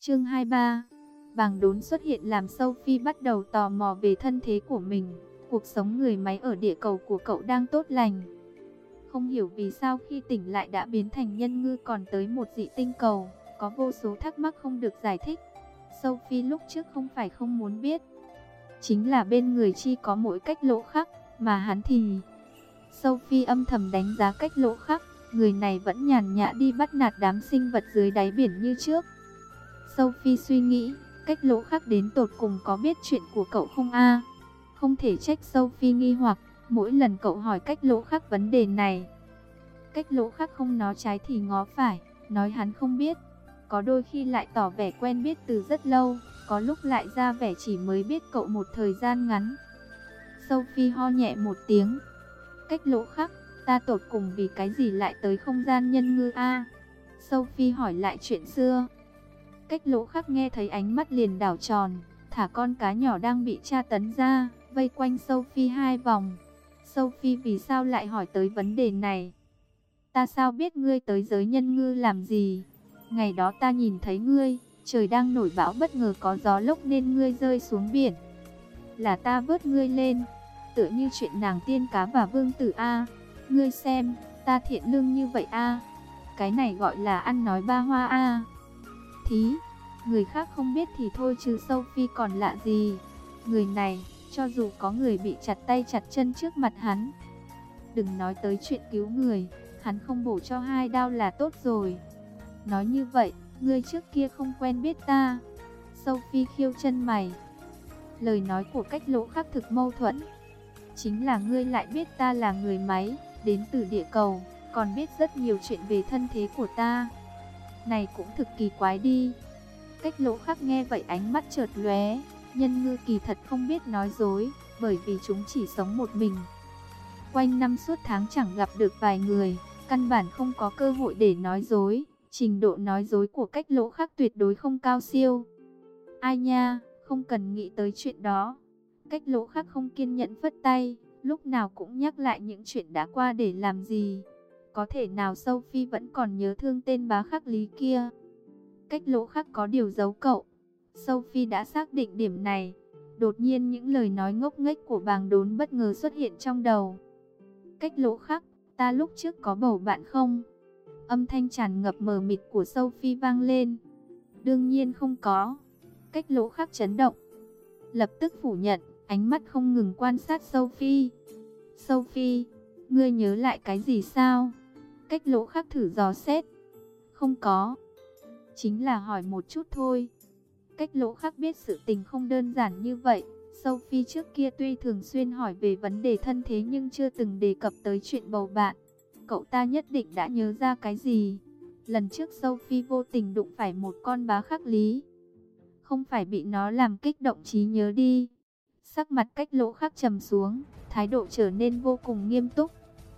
Chương 23. Bàng đốn xuất hiện làm Sophie bắt đầu tò mò về thân thế của mình. Cuộc sống người máy ở địa cầu của cậu đang tốt lành. Không hiểu vì sao khi tỉnh lại đã biến thành nhân ngư còn tới một dị tinh cầu. Có vô số thắc mắc không được giải thích. Sophie lúc trước không phải không muốn biết. Chính là bên người Chi có mỗi cách lỗ khắc, mà hắn thì... Sophie âm thầm đánh giá cách lỗ khắc. Người này vẫn nhàn nhã đi bắt nạt đám sinh vật dưới đáy biển như trước. Sophie suy nghĩ, cách lỗ khắc đến tột cùng có biết chuyện của cậu không a? Không thể trách Sophie nghi hoặc, mỗi lần cậu hỏi cách lỗ khắc vấn đề này. Cách lỗ khắc không nói trái thì ngó phải, nói hắn không biết. Có đôi khi lại tỏ vẻ quen biết từ rất lâu, có lúc lại ra vẻ chỉ mới biết cậu một thời gian ngắn. Sophie ho nhẹ một tiếng. Cách lỗ khắc, ta tột cùng vì cái gì lại tới không gian nhân ngư a? Sophie hỏi lại chuyện xưa. Cách lỗ khắc nghe thấy ánh mắt liền đảo tròn, thả con cá nhỏ đang bị tra tấn ra, vây quanh Sophie 2 vòng. Sophie vì sao lại hỏi tới vấn đề này? Ta sao biết ngươi tới giới nhân ngư làm gì? Ngày đó ta nhìn thấy ngươi, trời đang nổi bão bất ngờ có gió lốc nên ngươi rơi xuống biển. Là ta vớt ngươi lên, tựa như chuyện nàng tiên cá và vương tử a. Ngươi xem, ta thiện lương như vậy a. Cái này gọi là ăn nói ba hoa a. Thí, người khác không biết thì thôi chứ Sophie còn lạ gì. Người này, cho dù có người bị chặt tay chặt chân trước mặt hắn, đừng nói tới chuyện cứu người, hắn không bổ cho 2 đao là tốt rồi. Nói như vậy, ngươi trước kia không quen biết ta. Sophie khiêu chân mày. Lời nói của cách lỗ khắc thực mâu thuẫn. Chính là ngươi lại biết ta là người máy, đến từ địa cầu, còn biết rất nhiều chuyện về thân thế của ta. Này cũng thực kỳ quái đi. Cách lỗ khắc nghe vậy ánh mắt chợt lóe. Nhân ngư kỳ thật không biết nói dối, bởi vì chúng chỉ sống một mình. Quanh năm suốt tháng chẳng gặp được vài người, căn bản không có cơ hội để nói dối. Trình độ nói dối của cách lỗ khắc tuyệt đối không cao siêu. Ai nha, không cần nghĩ tới chuyện đó. Cách lỗ khắc không kiên nhẫn phất tay, lúc nào cũng nhắc lại những chuyện đã qua để làm gì. Có thể nào Sophie vẫn còn nhớ thương tên bá khắc lý kia? Cách lỗ khắc có điều giấu cậu. Sophie đã xác định điểm này. Đột nhiên những lời nói ngốc nghếch của bàng đốn bất ngờ xuất hiện trong đầu. Cách lỗ khắc, ta lúc trước có bầu bạn không? Âm thanh tràn ngập mờ mịt của Sophie vang lên. Đương nhiên không có. Cách lỗ khắc chấn động, lập tức phủ nhận, ánh mắt không ngừng quan sát Sophie. Sophie, ngươi nhớ lại cái gì sao? Cách lỗ khắc thử dò xét. Không có. Chính là hỏi một chút thôi. Cách lỗ khắc biết sự tình không đơn giản như vậy. Sophie trước kia tuy thường xuyên hỏi về vấn đề thân thế nhưng chưa từng đề cập tới chuyện bầu bạn. Cậu ta nhất định đã nhớ ra cái gì. Lần trước Sophie vô tình đụng phải một con bá khắc lý. Không phải bị nó làm kích động trí nhớ đi. Sắc mặt cách lỗ khắc trầm xuống, thái độ trở nên vô cùng nghiêm túc.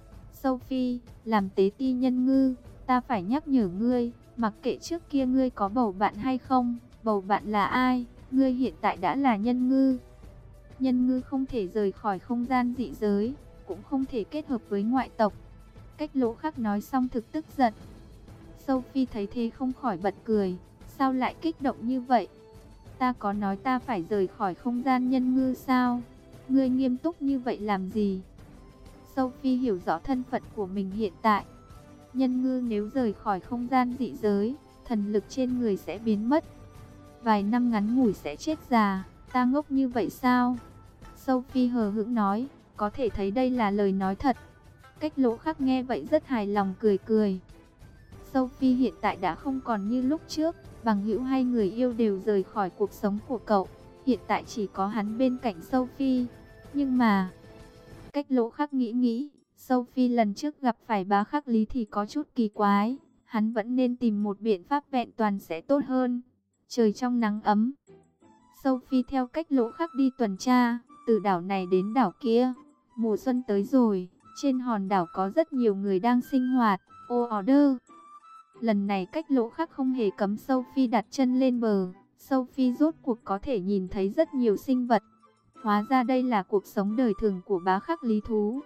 Sophie, làm tế ti nhân ngư, ta phải nhắc nhở ngươi, mặc kệ trước kia ngươi có bầu bạn hay không, bầu bạn là ai, ngươi hiện tại đã là nhân ngư. Nhân ngư không thể rời khỏi không gian dị giới, cũng không thể kết hợp với ngoại tộc. Cách lỗ khắc nói xong thực tức giận. Sophie thấy thế không khỏi bật cười, sao lại kích động như vậy? Ta có nói ta phải rời khỏi không gian nhân ngư sao? Ngươi nghiêm túc như vậy làm gì? Sophie hiểu rõ thân phận của mình hiện tại. Nhân ngư nếu rời khỏi không gian dị giới, thần lực trên người sẽ biến mất. Vài năm ngắn ngủi sẽ chết già, ta ngốc như vậy sao? Sophie hờ hững nói, có thể thấy đây là lời nói thật. Cách lỗ khắc nghe vậy rất hài lòng cười cười. Sophie hiện tại đã không còn như lúc trước, bằng hữu hay người yêu đều rời khỏi cuộc sống của cậu. Hiện tại chỉ có hắn bên cạnh Sophie. Nhưng mà... Cách lỗ khắc nghĩ, Sophie lần trước gặp phải bá khắc lý thì có chút kỳ quái. Hắn vẫn nên tìm một biện pháp vẹn toàn sẽ tốt hơn. Trời trong nắng ấm. Sophie theo cách lỗ khắc đi tuần tra, từ đảo này đến đảo kia. Mùa xuân tới rồi, trên hòn đảo có rất nhiều người đang sinh hoạt. Order. Lần này cách lỗ khắc không hề cấm Sophie đặt chân lên bờ. Sophie rốt cuộc có thể nhìn thấy rất nhiều sinh vật. Hóa ra đây là cuộc sống đời thường của bá khắc lý thú.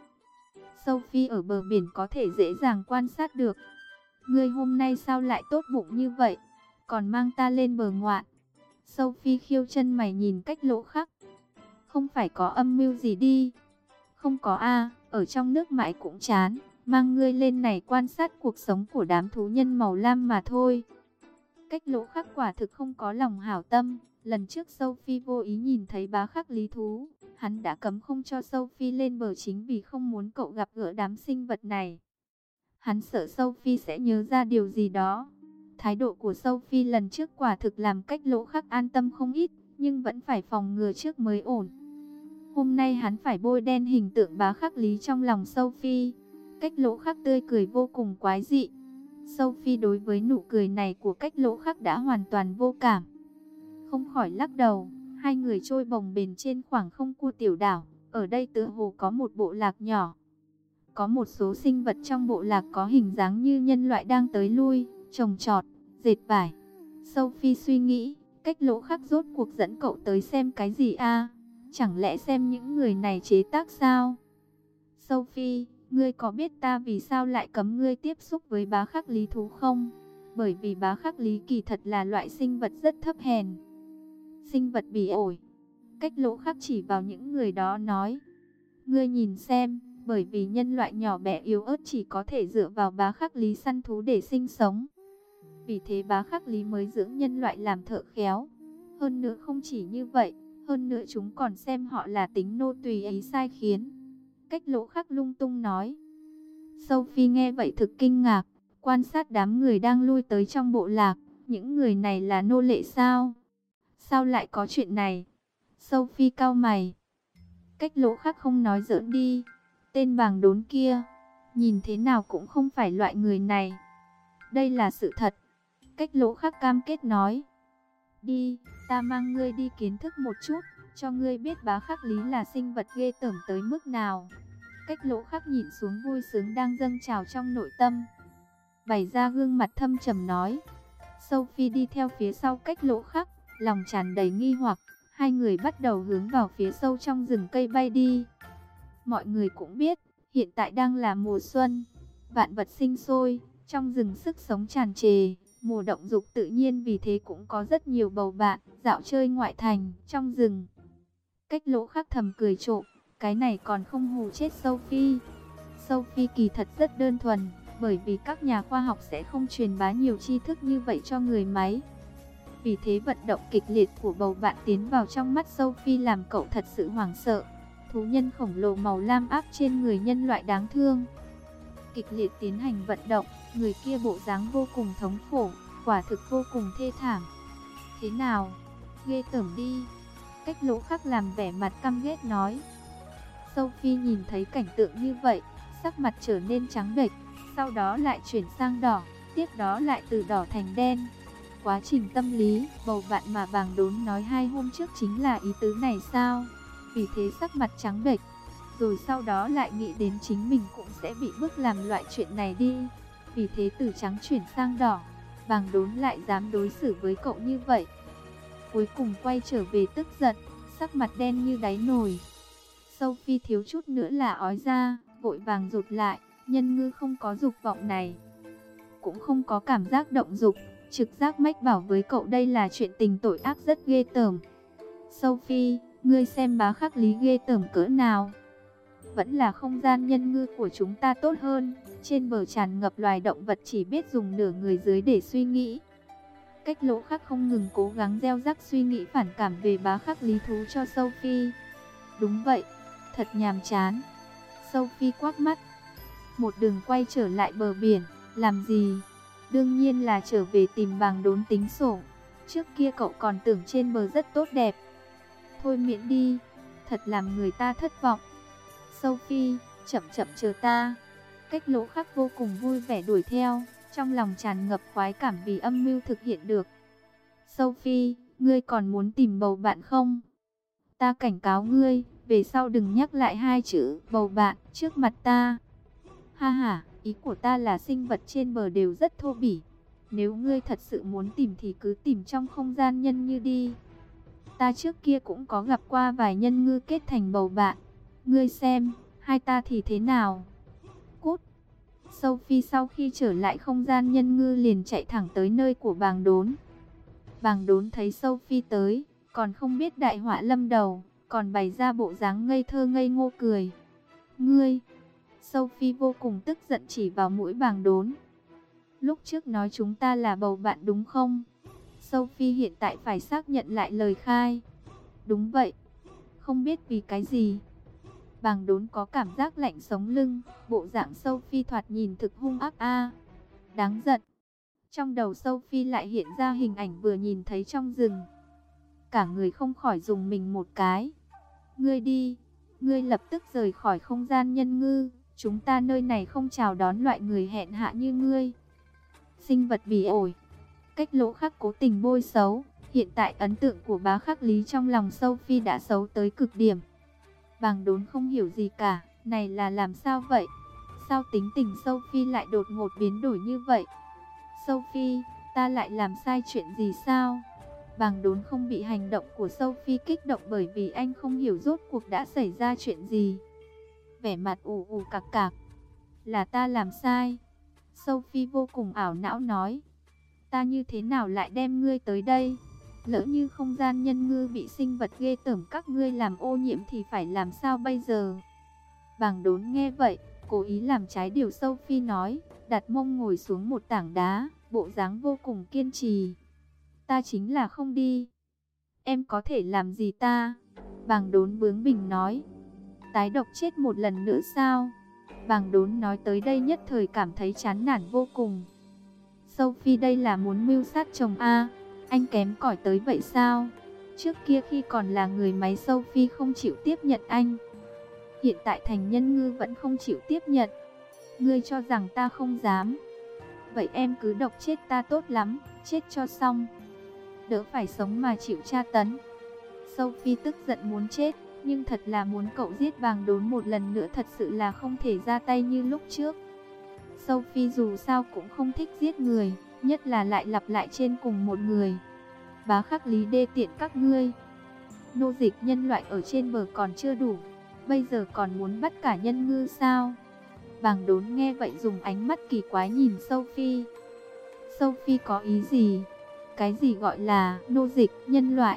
Sophie ở bờ biển có thể dễ dàng quan sát được. Ngươi hôm nay sao lại tốt bụng như vậy? còn mang ta lên bờ ngoạn. Sophie khiêu chân mày nhìn Cách Lỗ Khắc. Không phải có âm mưu gì đi. Không có a, ở trong nước mãi cũng chán, mang ngươi lên này quan sát cuộc sống của đám thú nhân màu lam mà thôi. Cách Lỗ Khắc quả thực không có lòng hảo tâm. Lần trước Sophie vô ý nhìn thấy bá khắc lý thú, hắn đã cấm không cho Sophie lên bờ chính vì không muốn cậu gặp gỡ đám sinh vật này. Hắn sợ Sophie sẽ nhớ ra điều gì đó. Thái độ của Sophie lần trước quả thực làm Cách Lỗ Khắc an tâm không ít, nhưng vẫn phải phòng ngừa trước mới ổn. Hôm nay hắn phải bôi đen hình tượng bá khắc lý trong lòng Sophie. Cách Lỗ Khắc tươi cười vô cùng quái dị. Sophie đối với nụ cười này của Cách Lỗ Khắc đã hoàn toàn vô cảm. Không khỏi lắc đầu, hai người trôi bồng bềnh trên khoảng không của tiểu đảo. Ở đây tựa hồ có một bộ lạc nhỏ. Có một số sinh vật trong bộ lạc có hình dáng như nhân loại đang tới lui, trồng trọt, dệt vải. Sophie suy nghĩ, Cách Lỗ Khắc rốt cuộc dẫn cậu tới xem cái gì a? Chẳng lẽ xem những người này chế tác sao? Sophie, ngươi có biết ta vì sao lại cấm ngươi tiếp xúc với bá khắc lý thú không? Bởi vì bá khắc lý kỳ thật là loại sinh vật rất thấp hèn. Sinh vật bỉ ổi. Cách Lỗ Khắc chỉ vào những người đó nói. Ngươi nhìn xem, bởi vì nhân loại nhỏ bé yếu ớt chỉ có thể dựa vào bá khắc lý săn thú để sinh sống. Vì thế bá khắc lý mới dưỡng nhân loại làm thợ khéo. Hơn nữa không chỉ như vậy, hơn nữa chúng còn xem họ là tính nô tùy ấy sai khiến. Cách Lỗ Khắc lung tung nói. Sophie nghe vậy thực kinh ngạc, quan sát đám người đang lui tới trong bộ lạc. Những người này là nô lệ sao? Sao lại có chuyện này? Sophie cau mày. Cách Lỗ Khắc không nói giỡn đi. Tên bàng đốn kia, nhìn thế nào cũng không phải loại người này. Đây là sự thật. Cách Lỗ Khắc cam kết nói. Đi, ta mang ngươi đi kiến thức một chút, cho ngươi biết bá khắc lý là sinh vật ghê tởm tới mức nào. Cách Lỗ Khắc nhìn xuống vui sướng đang dâng trào trong nội tâm, bày ra gương mặt thâm trầm nói. Sophie đi theo phía sau Cách Lỗ Khắc, lòng tràn đầy nghi hoặc. Hai người bắt đầu hướng vào phía sâu trong rừng cây bay đi. Mọi người cũng biết, hiện tại đang là mùa xuân, vạn vật sinh sôi, trong rừng sức sống tràn trề, mùa động dục tự nhiên, vì thế cũng có rất nhiều bầu bạn dạo chơi ngoại thành trong rừng. Cách Lỗ Khắc thầm cười trộm, cái này còn không hù chết Sophie. Sophie kỳ thật rất đơn thuần, bởi vì các nhà khoa học sẽ không truyền bá nhiều tri thức như vậy cho người máy. Vì thế vận động kịch liệt của bầu bạn tiến vào trong mắt Sophie làm cậu thật sự hoảng sợ. Thú nhân khổng lồ màu lam áp trên người nhân loại đáng thương. Kịch liệt tiến hành vận động, người kia bộ dáng vô cùng thống khổ, quả thực vô cùng thê thảm. Thế nào? Ghê tởm đi. Cách Lỗ Khắc làm vẻ mặt căm ghét nói. Sophie nhìn thấy cảnh tượng như vậy, sắc mặt trở nên trắng bệch, sau đó lại chuyển sang đỏ, tiếp đó lại từ đỏ thành đen. Quá trình tâm lý, bầu bạn mà bàng đốn nói 2 hôm trước chính là ý tứ này sao? Vì thế sắc mặt trắng bệch, rồi sau đó lại nghĩ đến chính mình cũng sẽ bị bức làm loại chuyện này đi. Vì thế từ trắng chuyển sang đỏ, bàng đốn lại dám đối xử với cậu như vậy. Cuối cùng quay trở về tức giận, sắc mặt đen như đáy nồi. Sophie thiếu chút nữa là ói ra, vội vàng rụt lại. Nhân ngư không có dục vọng này, cũng không có cảm giác động dục. Trực giác mách bảo với cậu đây là chuyện tình tội ác rất ghê tởm. Sophie, ngươi xem bá khắc lý ghê tởm cỡ nào. Vẫn là không gian nhân ngư của chúng ta tốt hơn. Trên bờ tràn ngập loài động vật chỉ biết dùng nửa người dưới để suy nghĩ. Cách Lỗ Khắc không ngừng cố gắng gieo rắc suy nghĩ phản cảm về bá khắc lý thú cho Sophie. Đúng vậy, thật nhàm chán. Sophie quắc mắt. Một đường quay trở lại bờ biển, làm gì? Đương nhiên là trở về tìm bàng đốn tính sổ. Trước kia cậu còn tưởng trên bờ rất tốt đẹp. Thôi miễn đi, thật làm người ta thất vọng. Sophie, chậm chậm chờ ta. Cách Lỗ Khắc vô cùng vui vẻ đuổi theo, trong lòng tràn ngập khoái cảm vì âm mưu thực hiện được. Sophie, ngươi còn muốn tìm bầu bạn không? Ta cảnh cáo ngươi, về sau đừng nhắc lại 2 chữ bầu bạn trước mặt ta. Ha ha, ý của ta là sinh vật trên bờ đều rất thô bỉ. Nếu ngươi thật sự muốn tìm thì cứ tìm trong không gian nhân ngư đi. Ta trước kia cũng có gặp qua vài nhân ngư kết thành bầu bạn. Ngươi xem, hai ta thì thế nào? Cút! Sophie sau khi trở lại không gian nhân ngư liền chạy thẳng tới nơi của bàng đốn. Bàng Đốn thấy Sophie tới, còn không biết đại họa lâm đầu, còn bày ra bộ dáng ngây thơ ngây ngô cười. Ngươi! Sophie vô cùng tức giận chỉ vào mũi Bàng Đốn. Lúc trước nói chúng ta là bầu bạn đúng không? Sophie hiện tại phải xác nhận lại lời khai. Đúng vậy. Không biết vì cái gì. Bàng Đốn có cảm giác lạnh sống lưng. Bộ dạng Sophie thoạt nhìn thực hung ác đáng giận. Trong đầu Sophie lại hiện ra hình ảnh vừa nhìn thấy trong rừng. Cả người không khỏi dùng mình một cái. Ngươi đi. Ngươi lập tức rời khỏi không gian nhân ngư. Chúng ta nơi này không chào đón loại người hèn hạ như ngươi. Sinh vật bỉ ổi. Cách Lỗ Khắc cố tình bôi xấu. Hiện tại ấn tượng của Bá Khắc Lý trong lòng Sophie đã xấu tới cực điểm. Bàng Đốn không hiểu gì cả. Này là làm sao vậy? Sao tính tình Sophie lại đột ngột biến đổi như vậy? Sophie, ta lại làm sai chuyện gì sao? Bàng Đốn không bị hành động của Sophie kích động bởi vì anh không hiểu rốt cuộc đã xảy ra chuyện gì. Vẻ mặt ù ù cạc cạc. Là ta làm sai. Sophie vô cùng ảo não nói. Ta như thế nào lại đem ngươi tới đây? Lỡ như không gian nhân ngư bị sinh vật ghê tởm các ngươi làm ô nhiễm thì phải làm sao bây giờ? Bàng Đốn nghe vậy, cố ý làm trái điều Sophie nói, đặt mông ngồi xuống một tảng đá, bộ dáng vô cùng kiên trì. Ta chính là không đi. Em có thể làm gì ta? Bàng Đốn bướng bỉnh nói. Tái độc chết một lần nữa sao? Bàng Đốn nói tới đây nhất thời cảm thấy chán nản vô cùng. Sophie đây là muốn mưu sát chồng anh kém cỏi tới vậy sao? Trước kia khi còn là người máy Sophie không chịu tiếp nhận anh. Hiện tại thành nhân ngư vẫn không chịu tiếp nhận. Ngươi cho rằng ta không dám. Vậy em cứ độc chết ta tốt lắm, chết cho xong. Đỡ phải sống mà chịu tra tấn. Sophie tức giận muốn chết, nhưng thật là muốn cậu giết Bàng Đốn một lần nữa thật sự là không thể ra tay như lúc trước. Sophie dù sao cũng không thích giết người, nhất là lại lặp lại trên cùng một người. Bá Khắc Lý đê tiện các ngươi. Nô dịch nhân loại ở trên bờ còn chưa đủ, bây giờ còn muốn bắt cả nhân ngư sao? Bàng Đốn nghe vậy dùng ánh mắt kỳ quái nhìn Sophie. Sophie có ý gì? Cái gì gọi là nô dịch nhân loại?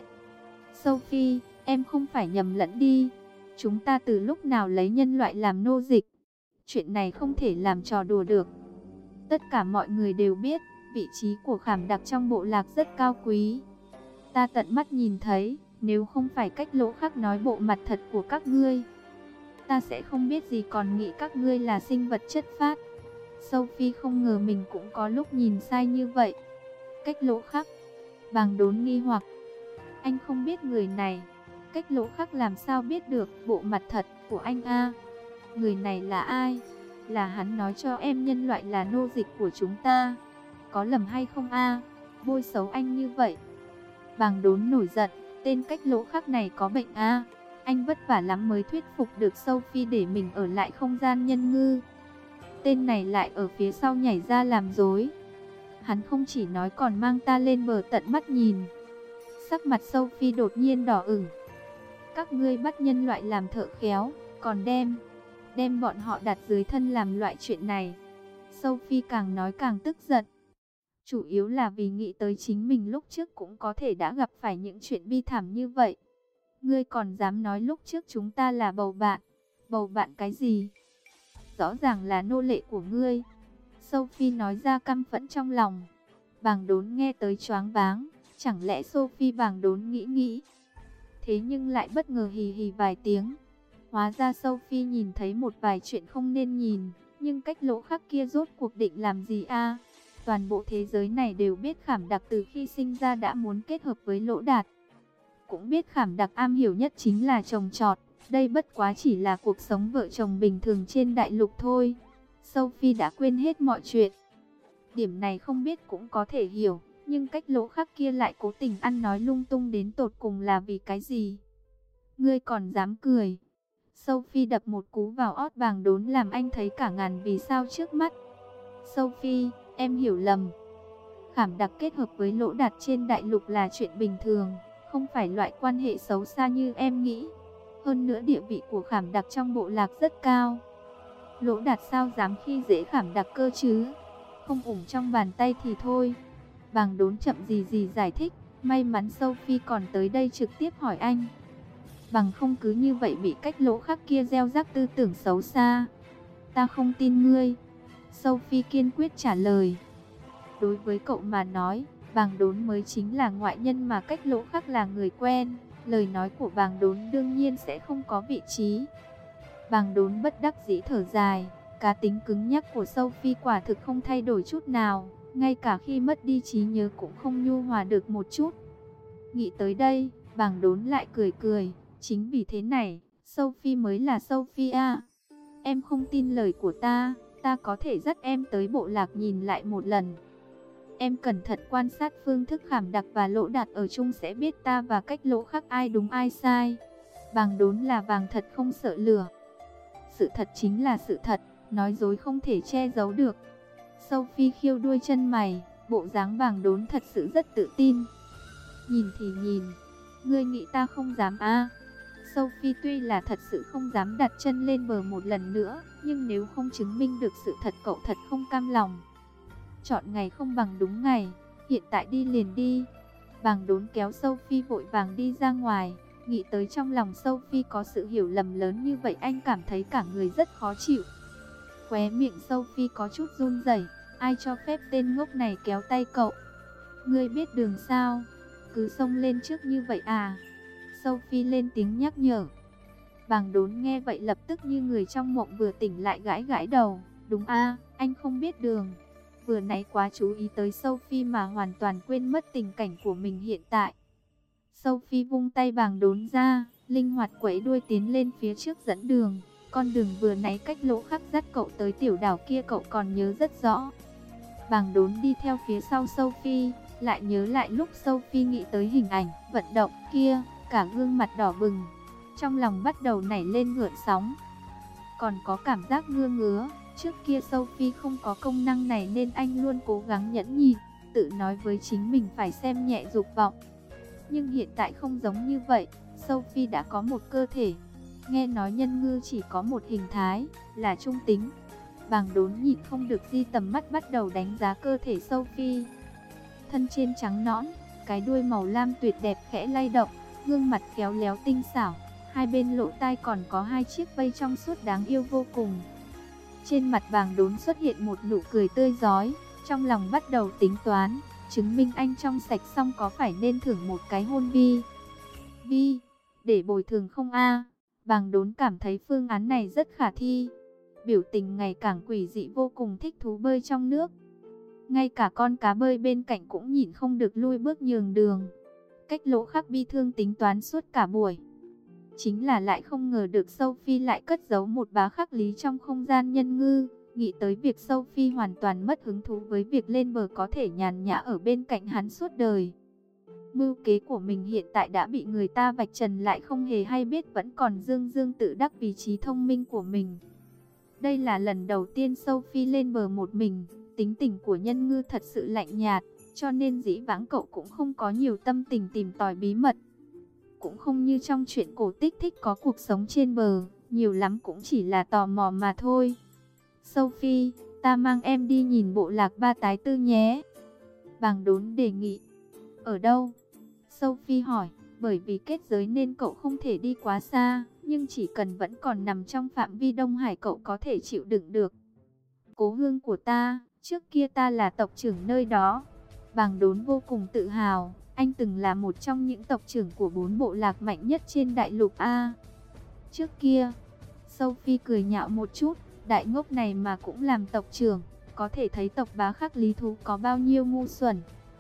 Sophie, em không phải nhầm lẫn đi. Chúng ta từ lúc nào lấy nhân loại làm nô dịch? Chuyện này không thể làm trò đùa được. Tất cả mọi người đều biết, vị trí của Khảm Đặc trong bộ lạc rất cao quý. Ta tận mắt nhìn thấy, nếu không phải Cách Lỗ Khắc nói bộ mặt thật của các ngươi, ta sẽ không biết gì còn nghĩ các ngươi là sinh vật chất phác. Sophie không ngờ mình cũng có lúc nhìn sai như vậy. Cách Lỗ Khắc. Bàng Đốn nghi hoặc. Anh không biết người này. Cách Lỗ Khắc làm sao biết được bộ mặt thật của anh Người này là ai? Là hắn nói cho em nhân loại là nô dịch của chúng ta. Có lầm hay không Bôi xấu anh như vậy. Bàng Đốn nổi giận. Tên Cách Lỗ Khắc này có bệnh Anh vất vả lắm mới thuyết phục được Sophie để mình ở lại không gian nhân ngư. Tên này lại ở phía sau nhảy ra làm dối. Hắn không chỉ nói còn mang ta lên bờ tận mắt nhìn. Sắc mặt Sophie đột nhiên đỏ ửng. Các ngươi bắt nhân loại làm thợ khéo, còn đem bọn họ đặt dưới thân làm loại chuyện này. Sophie càng nói càng tức giận. Chủ yếu là vì nghĩ tới chính mình lúc trước cũng có thể đã gặp phải những chuyện bi thảm như vậy. Ngươi còn dám nói lúc trước chúng ta là bầu bạn. Bầu bạn cái gì? Rõ ràng là nô lệ của ngươi. Sophie nói ra căm phẫn trong lòng. Bàng Đốn nghe tới choáng váng. Chẳng lẽ Sophie Bàng Đốn nghĩ. Thế nhưng lại bất ngờ hì hì vài tiếng. Hóa ra Sophie nhìn thấy một vài chuyện không nên nhìn. Nhưng Cách Lỗ Khắc kia rốt cuộc định làm gì Toàn bộ thế giới này đều biết Khảm Đặc từ khi sinh ra đã muốn kết hợp với Lỗ Đạt. Cũng biết Khảm Đặc am hiểu nhất chính là trồng trọt. Đây bất quá chỉ là cuộc sống vợ chồng bình thường trên đại lục thôi. Sophie đã quên hết mọi chuyện. Điểm này không biết cũng có thể hiểu. Nhưng Cách Lỗ Khắc kia lại cố tình ăn nói lung tung đến tột cùng là vì cái gì? Ngươi còn dám cười? Sophie đập một cú vào ót Bàng Đốn làm anh thấy cả ngàn vì sao trước mắt. Sophie, em hiểu lầm. Khảm Đặc kết hợp với Lỗ Đạt trên đại lục là chuyện bình thường, không phải loại quan hệ xấu xa như em nghĩ. Hơn nữa địa vị của Khảm Đặc trong bộ lạc rất cao. Lỗ Đạt sao dám khi dễ Khảm Đặc cơ chứ? Không ủng trong bàn tay thì thôi. Bàng Đốn chậm gì giải thích. May mắn Sophie còn tới đây trực tiếp hỏi anh. Bằng không cứ như vậy bị Cách Lỗ Khắc kia gieo rắc tư tưởng xấu xa. Ta không tin ngươi. Sophie kiên quyết trả lời. Đối với cậu mà nói, Bàng Đốn mới chính là ngoại nhân mà Cách Lỗ Khắc là người quen. Lời nói của Bàng Đốn đương nhiên sẽ không có vị trí. Bàng Đốn bất đắc dĩ thở dài. Cá tính cứng nhắc của Sophie quả thực không thay đổi chút nào. Ngay cả khi mất đi trí nhớ cũng không nhu hòa được một chút. Nghĩ tới đây, Bàng Đốn lại cười cười. Chính vì thế này, Sophie mới là Sophie à. Em không tin lời của ta có thể dắt em tới bộ lạc nhìn lại một lần. Em cẩn thận quan sát phương thức khảm đặc và lỗ đạt ở chung sẽ biết ta và Cách Lỗ Khắc ai đúng ai sai. Bàng Đốn là vàng thật không sợ lửa. Sự thật chính là sự thật, nói dối không thể che giấu được. Sophie khiêu đuôi chân mày, bộ dáng Bàng Đốn thật sự rất tự tin. Nhìn thì nhìn, ngươi nghĩ ta không dám à? Sophie tuy là thật sự không dám đặt chân lên bờ một lần nữa, nhưng nếu không chứng minh được sự thật cậu thật không cam lòng. Chọn ngày không bằng đúng ngày, hiện tại đi liền đi. Bàng Đốn kéo Sophie vội vàng đi ra ngoài, nghĩ tới trong lòng Sophie có sự hiểu lầm lớn như vậy anh cảm thấy cả người rất khó chịu. Khóe miệng Sophie có chút run rẩy, ai cho phép tên ngốc này kéo tay cậu? Ngươi biết đường sao? Cứ xông lên trước như vậy à? Sophie lên tiếng nhắc nhở. Bàng Đốn nghe vậy lập tức như người trong mộng vừa tỉnh lại gãi gãi đầu. Đúng à, anh không biết đường. Vừa nãy quá chú ý tới Sophie mà hoàn toàn quên mất tình cảnh của mình hiện tại. Sophie vung tay Bàng Đốn ra, linh hoạt quẩy đuôi tiến lên phía trước dẫn đường. Con đường vừa nãy Cách Lỗ Khắc dắt cậu tới tiểu đảo kia cậu còn nhớ rất rõ. Bàng Đốn đi theo phía sau Sophie, lại nhớ lại lúc Sophie nghĩ tới hình ảnh vận động kia, cả gương mặt đỏ bừng, trong lòng bắt đầu nảy lên gợn sóng. Còn có cảm giác ngứa ngứa, trước kia Sophie không có công năng này nên anh luôn cố gắng nhẫn nhịn, tự nói với chính mình phải xem nhẹ dục vọng. Nhưng hiện tại không giống như vậy, Sophie đã có một cơ thể. Nghe nói nhân ngư chỉ có một hình thái, là trung tính. Bàng Đốn nhịn không được di tầm mắt bắt đầu đánh giá cơ thể Sophie. Thân trên trắng nõn, cái đuôi màu lam tuyệt đẹp khẽ lay động, gương mặt khéo léo tinh xảo, hai bên lỗ tai còn có hai chiếc vây trong suốt đáng yêu vô cùng. Trên mặt Bàng Đốn xuất hiện một nụ cười tươi rói, trong lòng bắt đầu tính toán, chứng minh anh trong sạch xong có phải nên thưởng một cái hôn Vi, để bồi thường không a? Bàng Đốn cảm thấy phương án này rất khả thi. Biểu tình ngày càng quỷ dị vô cùng thích thú bơi trong nước. Ngay cả con cá bơi bên cạnh cũng nhìn không được lui bước nhường đường. Cách Lỗ Khắc bi thương tính toán suốt cả buổi. Chính là lại không ngờ được Sophie lại cất giấu một bá khắc lý trong không gian nhân ngư. Nghĩ tới việc Sophie hoàn toàn mất hứng thú với việc lên bờ có thể nhàn nhã ở bên cạnh hắn suốt đời. Mưu kế của mình hiện tại đã bị người ta vạch trần lại không hề hay biết vẫn còn dương dương tự đắc vì trí thông minh của mình. Đây là lần đầu tiên Sophie lên bờ một mình, tính tình của nhân ngư thật sự lạnh nhạt, cho nên dĩ vãng cậu cũng không có nhiều tâm tình tìm tòi bí mật. Cũng không như trong truyện cổ tích thích có cuộc sống trên bờ, nhiều lắm cũng chỉ là tò mò mà thôi. Sophie, ta mang em đi nhìn bộ lạc Ba Tái Tư nhé. Bàng Đốn đề nghị. Ở đâu? Sophie hỏi, bởi vì kết giới nên cậu không thể đi quá xa, nhưng chỉ cần vẫn còn nằm trong phạm vi Đông Hải cậu có thể chịu đựng được. Cố hương của ta, trước kia ta là tộc trưởng nơi đó. Bàng Đốn vô cùng tự hào, anh từng là một trong những tộc trưởng của 4 bộ lạc mạnh nhất trên đại lục A. Trước kia, Sophie cười nhạo một chút, đại ngốc này mà cũng làm tộc trưởng, có thể thấy tộc bá khắc lý thú có bao nhiêu ngu xuẩn.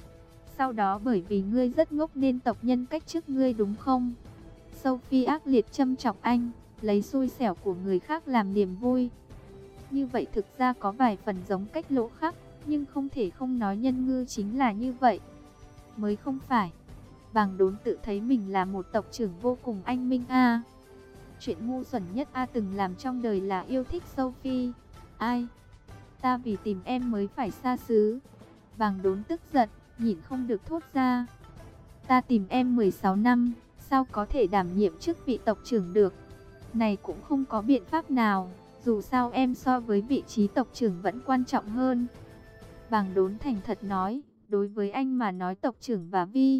Sau đó bởi vì ngươi rất ngốc nên tộc nhân cách chức ngươi đúng không? Sophie ác liệt châm chọc anh, lấy xui xẻo của người khác làm niềm vui. Như vậy thực ra có vài phần giống Cách Lỗ Khắc, nhưng không thể không nói nhân ngư chính là như vậy. Mới không phải. Bàng Đốn tự thấy mình là một tộc trưởng vô cùng anh minh a. Chuyện ngu xuẩn nhất a từng làm trong đời là yêu thích Sophie. Ai? Ta vì tìm em mới phải xa xứ. Bàng Đốn tức giận, nhìn không được thốt ra. Ta tìm em 16 năm, sao có thể đảm nhiệm chức vị tộc trưởng được? Này cũng không có biện pháp nào, dù sao em so với vị trí tộc trưởng vẫn quan trọng hơn. Bàng Đốn thành thật nói, đối với anh mà nói tộc trưởng và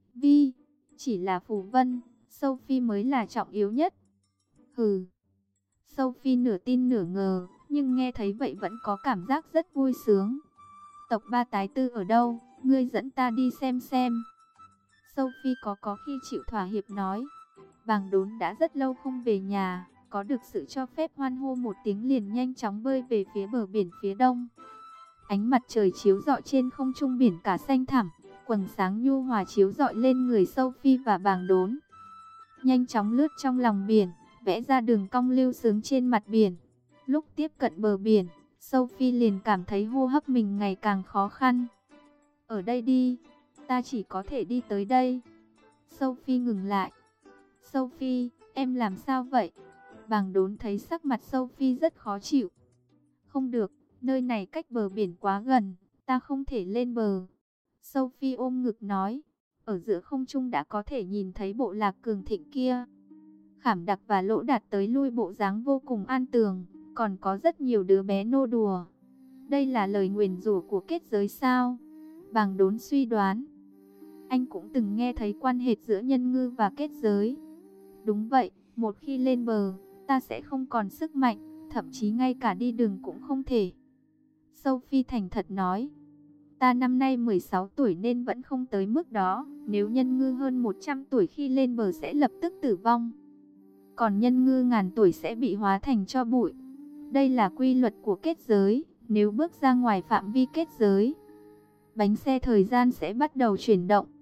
Vi, chỉ là phù vân, Sophie mới là trọng yếu nhất. Hừ. Sophie nửa tin nửa ngờ, nhưng nghe thấy vậy vẫn có cảm giác rất vui sướng. Tộc Ba Tái Tư ở đâu? Ngươi dẫn ta đi xem. Sophie có khi chịu thỏa hiệp nói. Bàng Đốn đã rất lâu không về nhà, có được sự cho phép hoan hô một tiếng liền nhanh chóng bơi về phía bờ biển phía đông. Ánh mặt trời chiếu rọi trên không trung biển cả xanh thẳm, quầng sáng nhu hòa chiếu rọi lên người Sophie và Bàng Đốn. Nhanh chóng lướt trong lòng biển, vẽ ra đường cong lưu sướng trên mặt biển. Lúc tiếp cận bờ biển, Sophie liền cảm thấy hô hấp mình ngày càng khó khăn. Ở đây đi, ta chỉ có thể đi tới đây. Sophie ngừng lại. Sophie, em làm sao vậy? Bàng Đốn thấy sắc mặt Sophie rất khó chịu. Không được, nơi này cách bờ biển quá gần, ta không thể lên bờ. Sophie ôm ngực nói, ở giữa không trung đã có thể nhìn thấy bộ lạc cường thịnh kia. Khảm Đặc và Lỗ Đạt tới lui bộ dáng vô cùng an tường, còn có rất nhiều đứa bé nô đùa. Đây là lời nguyền rủa của kết giới sao? Bàng Đốn suy đoán. Anh cũng từng nghe thấy quan hệ giữa nhân ngư và kết giới. Đúng vậy, một khi lên bờ, ta sẽ không còn sức mạnh, thậm chí ngay cả đi đường cũng không thể. Sophie thành thật nói, ta năm nay 16 tuổi nên vẫn không tới mức đó, nếu nhân ngư hơn 100 tuổi khi lên bờ sẽ lập tức tử vong. Còn nhân ngư ngàn tuổi sẽ bị hóa thành tro bụi. Đây là quy luật của kết giới, nếu bước ra ngoài phạm vi kết giới, bánh xe thời gian sẽ bắt đầu chuyển động.